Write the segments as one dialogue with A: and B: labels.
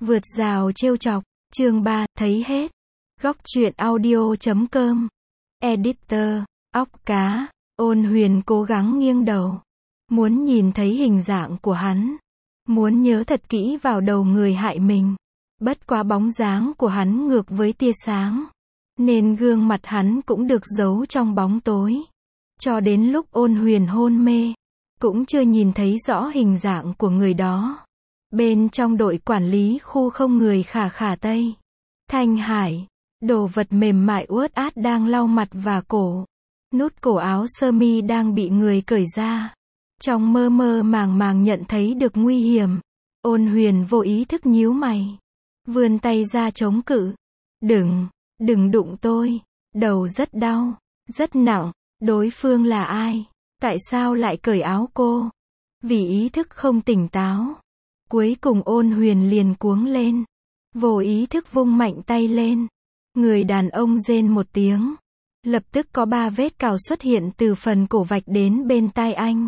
A: Vượt rào trêu chọc, chương 3, thấy hết. Góc truyện audio.com. Editor, óc cá. Ôn Huyền cố gắng nghiêng đầu. Muốn nhìn thấy hình dạng của hắn. Muốn nhớ thật kỹ vào đầu người hại mình. Bất quá bóng dáng của hắn ngược với tia sáng. Nên gương mặt hắn cũng được giấu trong bóng tối. Cho đến lúc Ôn Huyền hôn mê. Cũng chưa nhìn thấy rõ hình dạng của người đó. Bên trong đội quản lý khu không người khả Tây. Thanh Hải. Đồ vật mềm mại uất át đang lau mặt và cổ. Nút cổ áo sơ mi đang bị người cởi ra. Trong mơ màng nhận thấy được nguy hiểm. Ôn Huyền vô ý thức nhíu mày. Vươn tay ra chống cự. Đừng đụng tôi. Đầu rất đau. Rất nặng. Đối phương là ai? Tại sao lại cởi áo cô? Vì ý thức không tỉnh táo. Cuối cùng Ôn Huyền liền cuống lên. Vô ý thức vung mạnh tay lên. Người đàn ông rên một tiếng. Lập tức có 3 vết cào xuất hiện từ phần cổ vạch đến bên tai anh.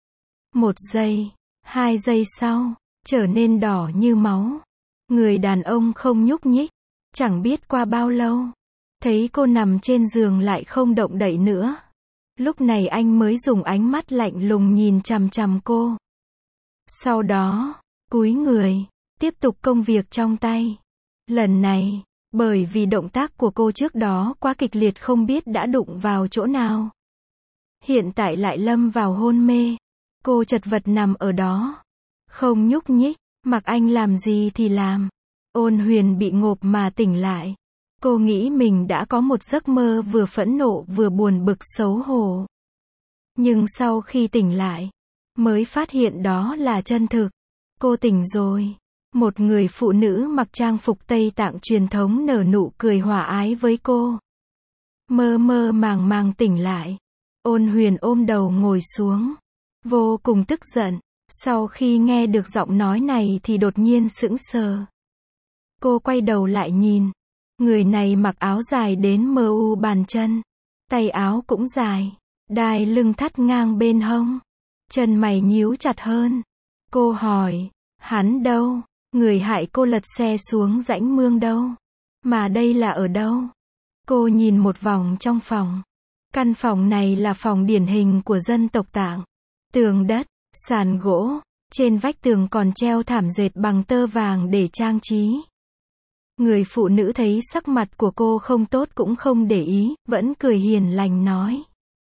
A: 1 giây, 2 giây sau, trở nên đỏ như máu. Người đàn ông không nhúc nhích. Chẳng biết qua bao lâu. Thấy cô nằm trên giường lại không động đậy nữa. Lúc này anh mới dùng ánh mắt lạnh lùng nhìn chằm chằm cô. Sau đó, cúi người, tiếp tục công việc trong tay. Lần này, bởi vì động tác của cô trước đó quá kịch liệt không biết đã đụng vào chỗ nào. Hiện tại lại lâm vào hôn mê. Cô chật vật nằm ở đó. Không nhúc nhích, mặc anh làm gì thì làm. Ôn Huyền bị ngộp mà tỉnh lại. Cô nghĩ mình đã có một giấc mơ vừa phẫn nộ vừa buồn bực xấu hổ. Nhưng sau khi tỉnh lại, mới phát hiện đó là chân thực. Cô tỉnh rồi. Một người phụ nữ mặc trang phục Tây Tạng truyền thống nở nụ cười hòa ái với cô. Mơ màng tỉnh lại. Ôn Huyền ôm đầu ngồi xuống. Vô cùng tức giận. Sau khi nghe được giọng nói này thì đột nhiên sững sờ. Cô quay đầu lại nhìn. Người này mặc áo dài đến bàn chân. Tay áo cũng dài. Đai lưng thắt ngang bên hông. Chân mày nhíu chặt hơn. Cô hỏi. Hắn đâu? Người hại cô lật xe xuống rãnh mương đâu? Mà đây là ở đâu? Cô nhìn một vòng trong phòng. Căn phòng này là phòng điển hình của dân tộc Tạng. Tường đất, sàn gỗ. Trên vách tường còn treo thảm dệt bằng tơ vàng để trang trí. Người phụ nữ thấy sắc mặt của cô không tốt cũng không để ý, vẫn cười hiền lành nói.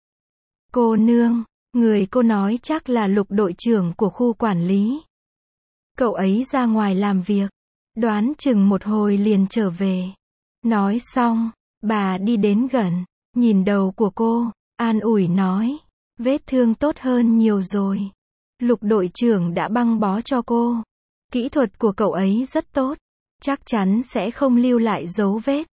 A: Cô nương, người cô nói chắc là Lục đội trưởng của khu quản lý. Cậu ấy ra ngoài làm việc. Đoán chừng một hồi liền trở về. Nói xong, bà đi đến gần, nhìn đầu của cô, an ủi nói. Vết thương tốt hơn nhiều rồi. Lục đội trưởng đã băng bó cho cô. Kỹ thuật của cậu ấy rất tốt. Chắc chắn sẽ không lưu lại dấu vết.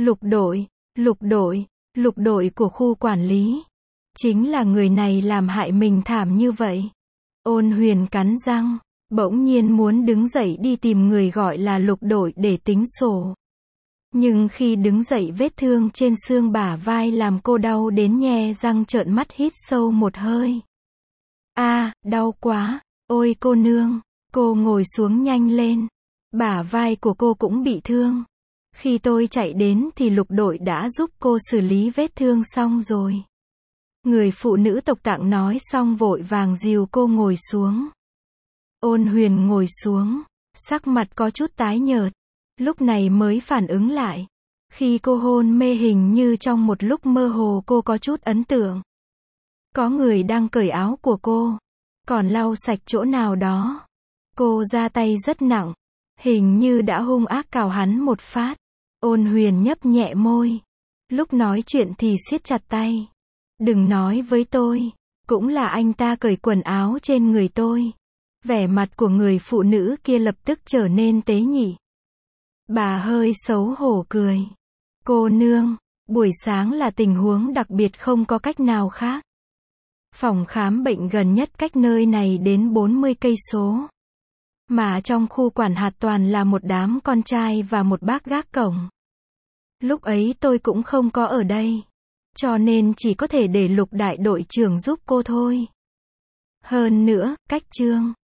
A: Lục đội của khu quản lý. Chính là người này làm hại mình thảm như vậy. Ôn Huyền cắn răng. Bỗng nhiên muốn đứng dậy đi tìm người gọi là Lục đội để tính sổ. Nhưng khi đứng dậy vết thương trên xương bả vai làm cô đau đến nhe răng trợn mắt hít sâu một hơi. Đau quá. Ôi cô nương. Cô ngồi xuống nhanh lên. Bả vai của cô cũng bị thương. Khi tôi chạy đến thì Lục đội đã giúp cô xử lý vết thương xong rồi. Người phụ nữ tộc Tạng nói xong vội vàng dìu cô ngồi xuống. Ôn Huyền ngồi xuống, sắc mặt có chút tái nhợt. Lúc này mới phản ứng lại. Khi cô hôn mê hình như trong một lúc mơ hồ cô có chút ấn tượng. Có người đang cởi áo của cô. Còn lau sạch chỗ nào đó. Cô ra tay rất nặng. Hình như đã hung ác cào hắn một phát. Ôn Huyền nhấp nhẹ môi. Lúc nói chuyện thì siết chặt tay. Đừng nói với tôi. Cũng là anh ta cởi quần áo trên người tôi. Vẻ mặt của người phụ nữ kia lập tức trở nên tế nhị. Bà hơi xấu hổ cười. Cô nương, buổi sáng là tình huống đặc biệt không có cách nào khác. Phòng khám bệnh gần nhất cách nơi này đến 40 cây số. Mà trong khu quản hạt toàn là một đám con trai và một bác gác cổng. Lúc ấy tôi cũng không có ở đây. Cho nên chỉ có thể để Lục đại đội trưởng giúp cô thôi. Hơn nữa, cách Trương